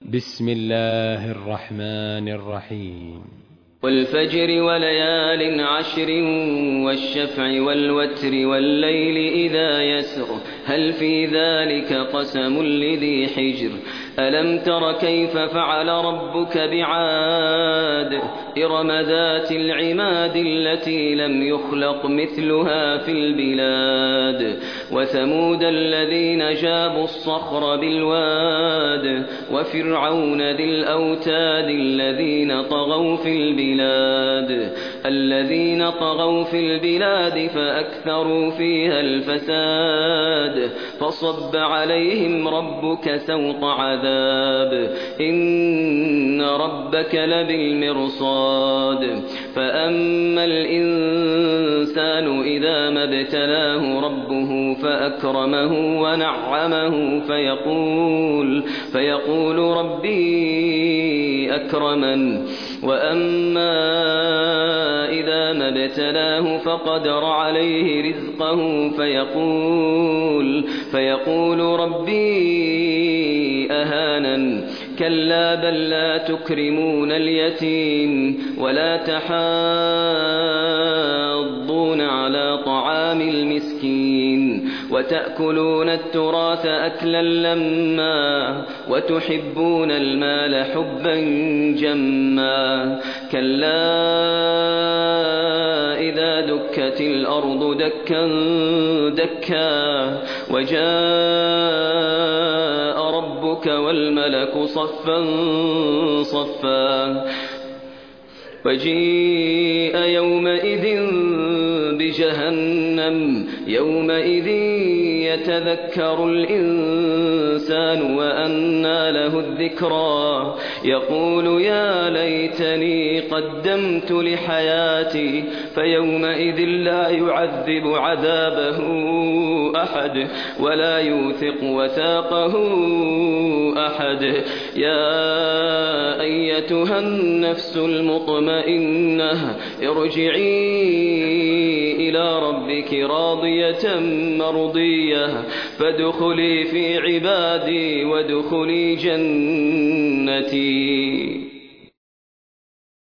بسم الله الرحمن الرحيم. والفجر وليال عشر والشفع والوتر والليل إذا يسر هل في ذلك قسم لذي حجر ألم تر كيف فعل ربك بعاد إرم ذات العماد التي لم يخلق مثلها في البلاد وثمود الذين جابوا الصخر بالواد وفرعون ذي الأوتاد الذين طغوا في البلاد فأكثروا فيها الفساد فصب عليهم ربك سوط عذاب إن ربك لبالمرصاد فأما الإنسان إذا ما ابتلاه ربه فأكرمه ونعمه فيقول ربي أكرمن وأما إذا ما ابتلاه فقدر عليه رزقه فيقول ربي أهانن كلا بل لا تكرمون اليتيم ولا تحاضون على طعام المسكين وتأكلون التراث أكلا لما وتحبون المال حبا جما كلا إذا دكت الأرض دكا دكا وجاء ربك والملك صفا صفا وجيء يومئذ بجهنم يومئذ يتذكر الإنسان وأنى له الذكرى يقول يا ليتني قدمت لحياتي فيومئذ لا يعذب عذابه أحد ولا يوثق وثاقه أحد يا أيتها النفس المطمئنة ارجعي إلى ربك راضية مرضية فادخلي في عبادي وادخلي جنتي.